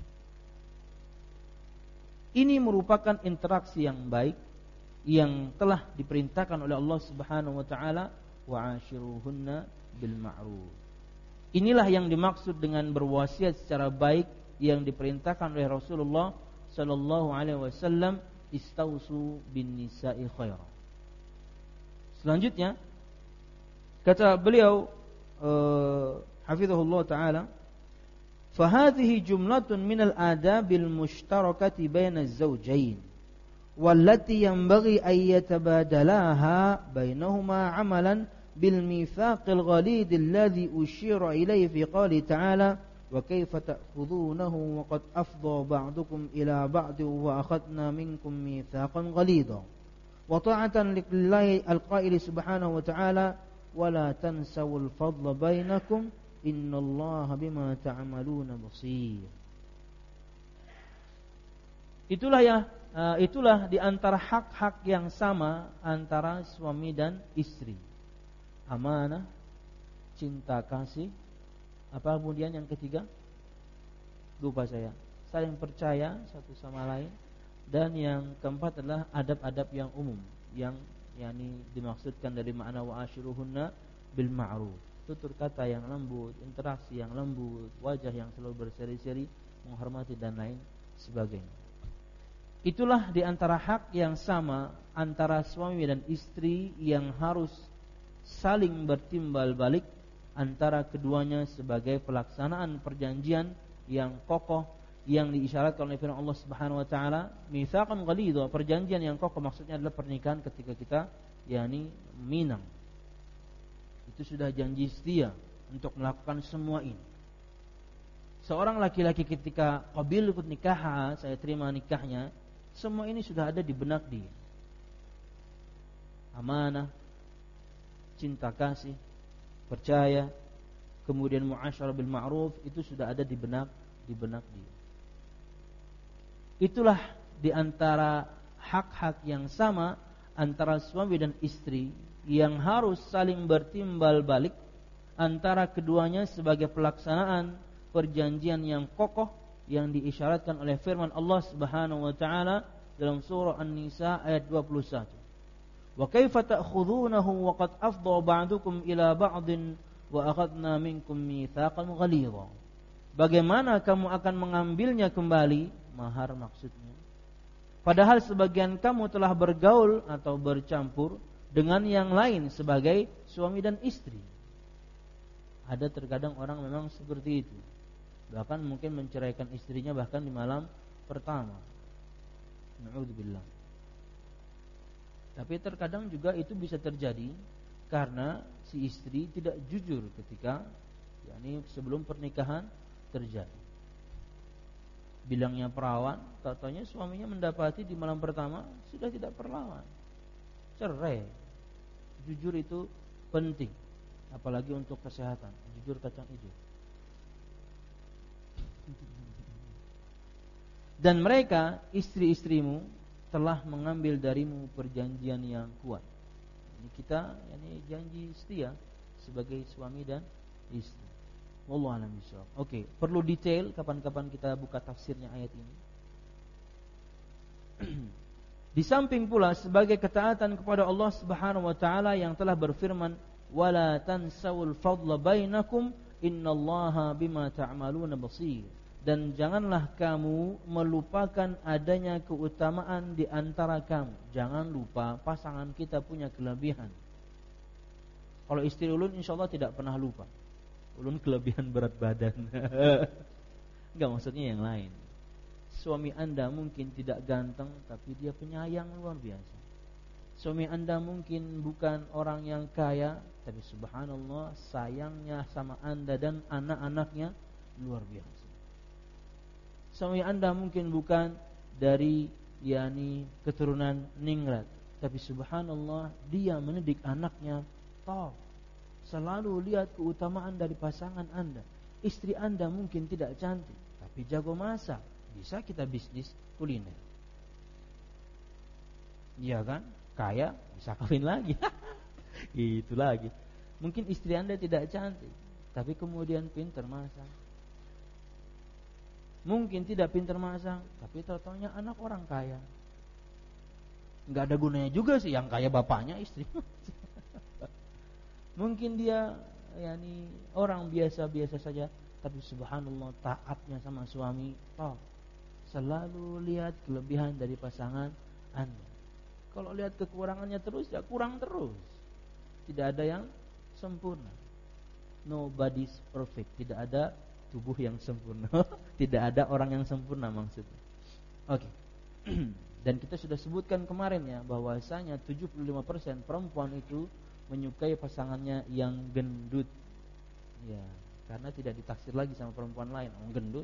Ini merupakan interaksi yang baik yang telah diperintahkan oleh Allah Subhanahu wa taala, wa ashiruhunna bil ma'ruf. Inilah yang dimaksud dengan berwasiat secara baik yang diperintahkan oleh Rasulullah sallallahu alaihi wasallam, istausu bin nisa'i khaira. Selanjutnya kata beliau uh, hafizahullah taala, فهذه جملة من الآداب المشتركة بين الزوجين والتي ينبغي أن يتبادلاها بينهما عملا بالميثاق الغليظ الذي أشير إليه في قوله تعالى وكيف تأخذونه وقد أفضى بعضكم إلى بعض وأخذنا منكم ميثاقا غليظا وطاعة لله القائل سبحانه وتعالى ولا تنسوا الفضل بينكم innallaha bima ta'maluna basir. Itulah ya, uh, itulah di antara hak-hak yang sama antara suami dan istri. Amanah, cinta kasih, apa kemudian yang ketiga? Lupa saya. Saling percaya satu sama lain, dan yang keempat adalah adab-adab yang umum yang yakni dimaksudkan dari makna wa ashiruhunna bil ma'ruf. tutur kata yang lembut, interaksi yang lembut, wajah yang selalu berseri-seri, menghormati dan lain sebagainya. Itulah di antara hak yang sama antara suami dan istri yang harus saling bertimbal balik antara keduanya sebagai pelaksanaan perjanjian yang kokoh yang diisyaratkan oleh firman Allah Subhanahu wa taala, mitsaqan ghalidha, perjanjian yang kokoh maksudnya adalah pernikahan ketika kita yakni minang. Itu sudah janji setia untuk melakukan semua ini. Seorang laki-laki ketika qabiltu nikah, saya terima nikahnya, semua ini sudah ada di benak dia. Amanah, cinta kasih, percaya, kemudian muasyarah bil ma'ruf, itu sudah ada di benak di benak dia. Itulah di antara hak-hak yang sama antara suami dan istri yang harus saling bertimbal balik antara keduanya sebagai pelaksanaan perjanjian yang kokoh yang diisyaratkan oleh firman Allah Subhanahu wa taala dalam surah An-Nisa ayat dua puluh satu. Wa kaifa ta'khudhunahu wa qad afdha ba'dukum ila ba'din wa akhadna minkum mitsaqan ghalidha. Bagaimana kamu akan mengambilnya kembali, mahar maksudnya, padahal sebagian kamu telah bergaul atau bercampur dengan yang lain sebagai suami dan istri. Ada terkadang orang memang seperti itu, bahkan mungkin menceraikan istrinya bahkan di malam pertama. Na'udzubillah. Tapi terkadang juga itu bisa terjadi karena si istri tidak jujur ketika yakni sebelum pernikahan terjadi. Bilangnya perawan, katanya suaminya mendapati di malam pertama sudah tidak perawan, cerai. Jujur itu penting, apalagi untuk kesehatan. Jujur kacang hijau. Dan mereka, istri-istrimu, telah mengambil darimu perjanjian yang kuat. Ini kita, ini janji setia sebagai suami dan istri. Wallahu a'lam bishawab. Oke, perlu detail kapan-kapan kita buka tafsirnya ayat ini. Di samping pula sebagai ketaatan kepada Allah Subhanahu wa taala yang telah berfirman, "Wala tansawul fadla bainakum innallaha bima ta'maluna basir." Dan janganlah kamu melupakan adanya keutamaan di antara kamu. Jangan lupa pasangan kita punya kelebihan. Kalau istri ulun insyaallah tidak pernah lupa. Ulun kelebihan berat badan. Enggak, maksudnya yang lain. Suami Anda mungkin tidak ganteng, tapi dia penyayang luar biasa. Suami Anda mungkin bukan orang yang kaya, tapi subhanallah sayangnya sama Anda dan anak-anaknya luar biasa. Suami Anda mungkin bukan dari yakni keturunan ningrat, tapi subhanallah dia mendidik anaknya top. Selalu lihat keutamaan dari pasangan Anda. Istri Anda mungkin tidak cantik, tapi jago masak. Bisa kita bisnis kuliner. Iya kan? Kaya, bisa kawin lagi. Itu lagi. Mungkin istri Anda tidak cantik, tapi kemudian pintar masak. Mungkin tidak pintar masak, tapi ternyata anak orang kaya. Enggak ada gunanya juga sih, yang kaya bapaknya, istri. Mungkin dia yakni orang biasa-biasa saja, tapi subhanallah taatnya sama suami top. Selalu lihat kelebihan dari pasangan Anda. Kalau lihat kekurangannya terus, ya kurang terus. Tidak ada yang sempurna. Nobody's perfect. Tidak ada tubuh yang sempurna. Tidak ada orang yang sempurna maksudnya. Oke. Okay. Dan kita sudah sebutkan kemarin ya, bahwasanya tujuh puluh lima persen perempuan itu menyukai pasangannya yang gendut. Ya, karena tidak ditaksir lagi sama perempuan lain, orang gendut.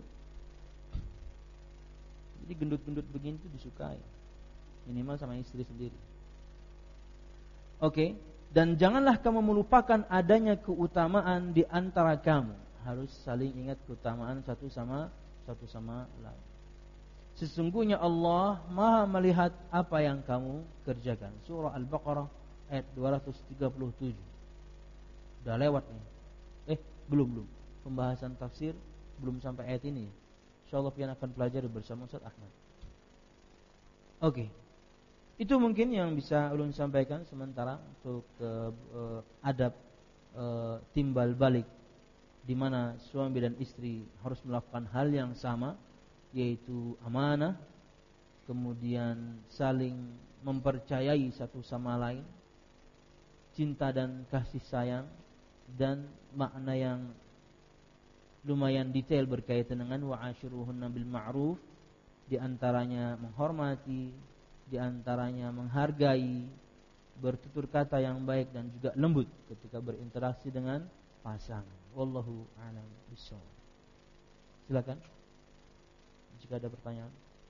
Jadi gendut-gendut begini itu disukai. Minimal sama istri sendiri. Oke, okay. Dan janganlah kamu melupakan adanya keutamaan di antara kamu. Harus saling ingat keutamaan satu sama satu sama lain. Sesungguhnya Allah Maha melihat apa yang kamu kerjakan. Surah Al-Baqarah ayat dua ratus tiga puluh tujuh. Udah lewat nih. Eh, belum belum. Pembahasan tafsir belum sampai ayat ini. Insyaallah pian akan pelajari bersama Ustaz Ahmad. Oke. Okay. Itu mungkin yang bisa ulun sampaikan sementara untuk uh, uh, adab e, timbal balik di mana suami dan istri harus melakukan hal yang sama, yaitu amanah, kemudian saling mempercayai satu sama lain, cinta dan kasih sayang, dan makna yang lumayan detail berkaitan dengan wa'ashiruhunna bil ma'ruf, di antaranya menghormati, di antaranya menghargai, bertutur kata yang baik dan juga lembut ketika berinteraksi dengan pasangan. Wallahu a'lam bishawab. Silakan jika ada pertanyaan.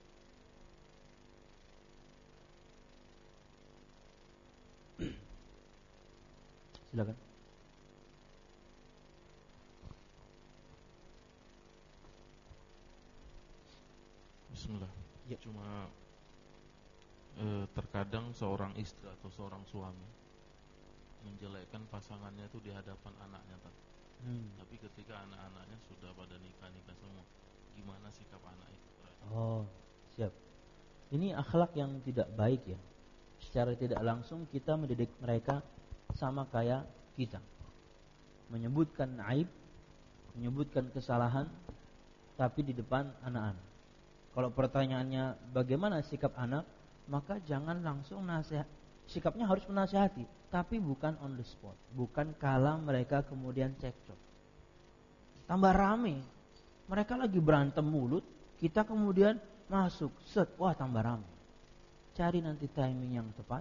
Silakan. Bismillah. Ya. Cuma eh, terkadang seorang istri atau seorang suami menjelekkan pasangannya itu di hadapan anaknya, Tad. Hmm. Tapi ketika anak-anaknya sudah pada nikah-nikah semua, gimana sikap anak itu? Oh, siap. Ini akhlak yang tidak baik ya. Secara tidak langsung kita mendidik mereka sama kayak kita, menyebutkan aib, menyebutkan kesalahan, tapi di depan anak-anak. Kalau pertanyaannya bagaimana sikap anak, maka jangan langsung nasihat. Sikapnya harus menasihati, tapi bukan on the spot, bukan kala mereka kemudian cekcok. Tambah rame, mereka lagi berantem mulut, kita kemudian masuk, set, wah tambah rame. Cari nanti timing yang tepat.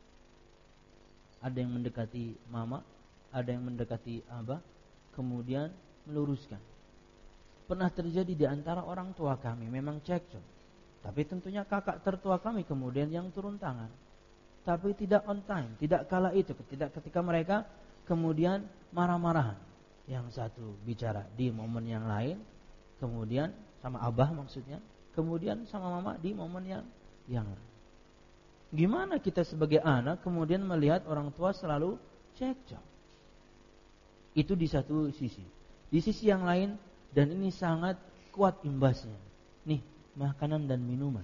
Ada yang mendekati mama, ada yang mendekati abah, kemudian meluruskan. Pernah terjadi di antara orang tua kami, memang cekcok, tapi tentunya kakak tertua kami kemudian yang turun tangan. Tapi tidak on time, tidak kala itu, tidak ketika mereka kemudian marah-marahan. Yang satu bicara di momen yang lain, kemudian sama abah maksudnya, kemudian sama mama di momen yang yang lain. Gimana kita sebagai anak kemudian melihat orang tua selalu cekcok? Itu di satu sisi. Di sisi yang lain, dan ini sangat kuat imbasnya, nih, makanan dan minuman.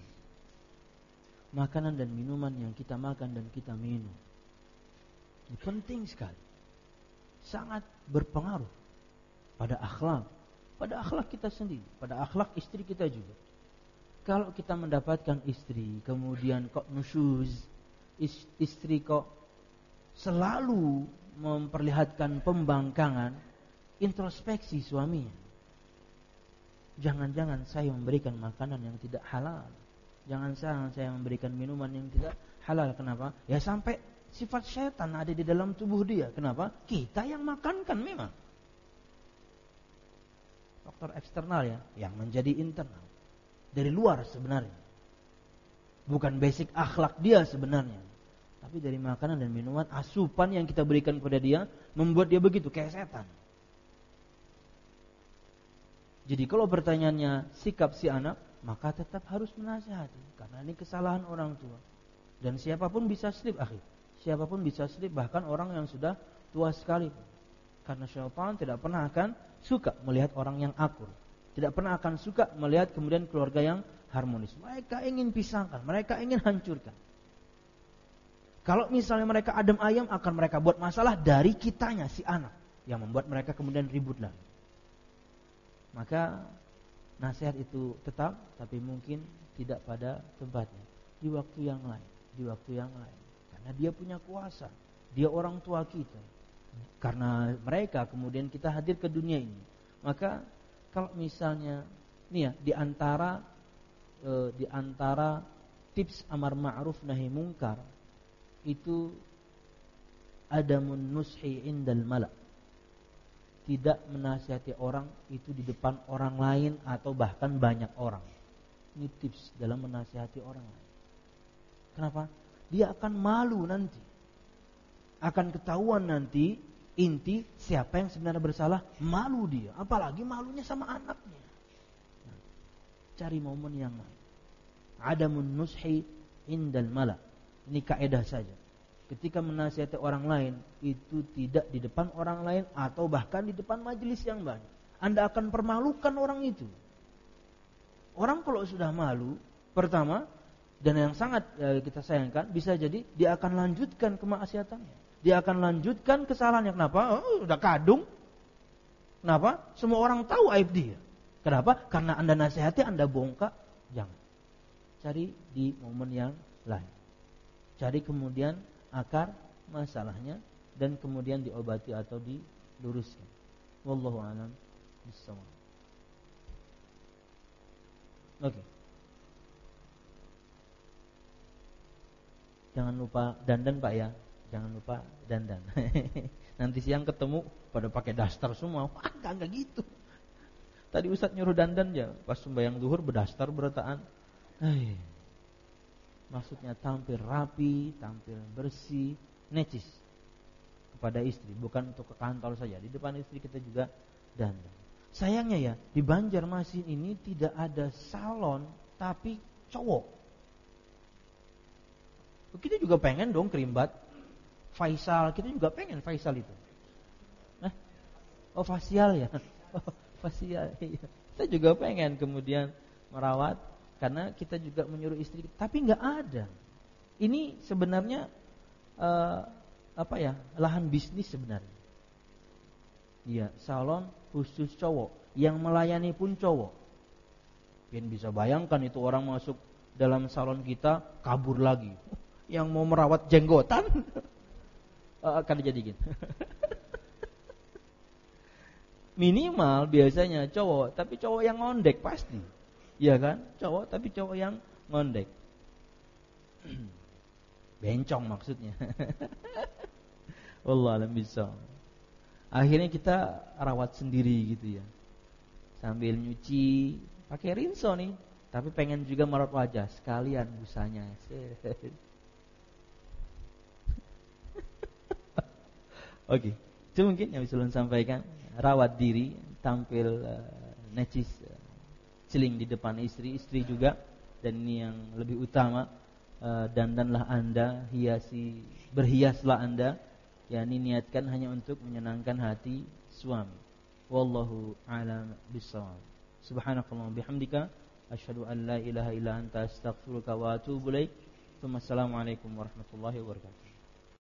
Makanan dan minuman yang kita makan dan kita minum, ini penting sekali, sangat berpengaruh pada akhlak, pada akhlak kita sendiri, pada akhlak istri kita juga. Kalau kita mendapatkan istri kemudian kok nusyuz, istri kok selalu memperlihatkan pembangkangan, introspeksi suaminya. Jangan-jangan saya memberikan makanan yang tidak halal, jangan-jangan saya memberikan minuman yang tidak halal. Kenapa? Ya sampai sifat syaitan ada di dalam tubuh dia. Kenapa? Kita yang makankan memang. Faktor eksternal ya, yang menjadi internal. Dari luar sebenarnya. Bukan basic akhlak dia sebenarnya, tapi dari makanan dan minuman, asupan yang kita berikan kepada dia membuat dia begitu, kayak setan. Jadi kalau pertanyaannya sikap si anak, maka tetap harus menasihati, karena ini kesalahan orang tua. Dan siapapun bisa slip, akhi. Siapapun bisa slip, bahkan orang yang sudah tua sekali. Karena syaitan tidak pernah akan suka melihat orang yang akur, tidak pernah akan suka melihat kemudian keluarga yang harmonis. Mereka ingin pisahkan, mereka ingin hancurkan. Kalau misalnya mereka adem ayam, akan mereka buat masalah dari kitanya, si anak, yang membuat mereka kemudian ribut lagi. Maka nasihat itu tetap, tapi mungkin tidak pada tempatnya, di waktu yang lain, di waktu yang lain. Karena dia punya kuasa, dia orang tua kita. Karena mereka kemudian kita hadir ke dunia ini. Maka kalau misalnya nih ya, di antara e, di antara tips amar ma'ruf nahi mungkar itu adamun nushi indal mala'. Tidak menasihati orang itu di depan orang lain atau bahkan banyak orang. Ini tips dalam menasihati orang lain. Kenapa? Dia akan malu nanti. Akan ketahuan nanti inti siapa yang sebenarnya bersalah, malu dia. Apalagi malunya sama anaknya. Nah, cari momen yang lain. Adamun nushi indal mala'. Ini kaidah saja. Ketika menasihati orang lain, itu tidak di depan orang lain atau bahkan di depan majelis yang banyak. Anda akan permalukan orang itu. Orang kalau sudah malu, pertama, dan yang sangat e, kita sayangkan, bisa jadi dia akan lanjutkan kemaksiatannya. Dia akan lanjutkan kesalahannya. Kenapa? Oh, udah kadung. Kenapa? Semua orang tahu aib dia. Kenapa? Karena Anda nasihati, Anda bongkar. Jangan. Cari di momen yang lain. Cari kemudian akar masalahnya dan kemudian diobati atau diluruskan. Wallahu a'lam bishawab. Oke. Okay. Jangan lupa dandan Pak ya. Jangan lupa dandan. Nanti siang ketemu pada pakai daster semua. Wah, enggak enggak gitu. Tadi Ustaz nyuruh dandan ya, pas sembahyang zuhur berdaster berataan. Hai. Maksudnya tampil rapi, tampil bersih, necis kepada istri, bukan untuk ke kantor saja. Di depan istri kita juga dandan. Sayangnya ya, di Banjarmasin ini tidak ada salon tapi cowok. Kita juga pengen dong kerimbat. Faisal, kita juga pengen Faisal itu. Nah, oh facial ya, oh, facial. Kita juga pengen kemudian merawat, karena kita juga menyuruh istri, tapi nggak ada. Ini sebenarnya uh, apa ya, lahan bisnis sebenarnya. Iya, salon khusus cowok, yang melayani pun cowok. Yang bisa bayangkan itu orang masuk dalam salon kita kabur lagi. Yang mau merawat jenggotan akan dijadikan. Minimal biasanya cowok, tapi cowok yang ngondek pasti. Iya kan? Cowok tapi cowok yang ngondek. Bencong maksudnya. Wallah alam bisa. Akhirnya kita rawat sendiri gitu ya. Sambil nyuci, pakai rinso nih, tapi pengen juga merawat wajah sekalian busanya. Oke, okay. Itu mungkin yang bisa ulun sampaikan. Rawat diri, tampil uh, necis, uh, celing di depan istri, istri juga. Dan ini yang lebih utama, uh, dandanlah Anda, hiasi, berhiaslah Anda. Ya, ini niatkan hanya untuk menyenangkan hati suami. Wallahu a'lam bishawab. Subhanakallahumma bihamdika, asyhadu an la ilaha illa anta, astaghfiruka wa atubu ilaik. Wassalamualaikum warahmatullahi wabarakatuh.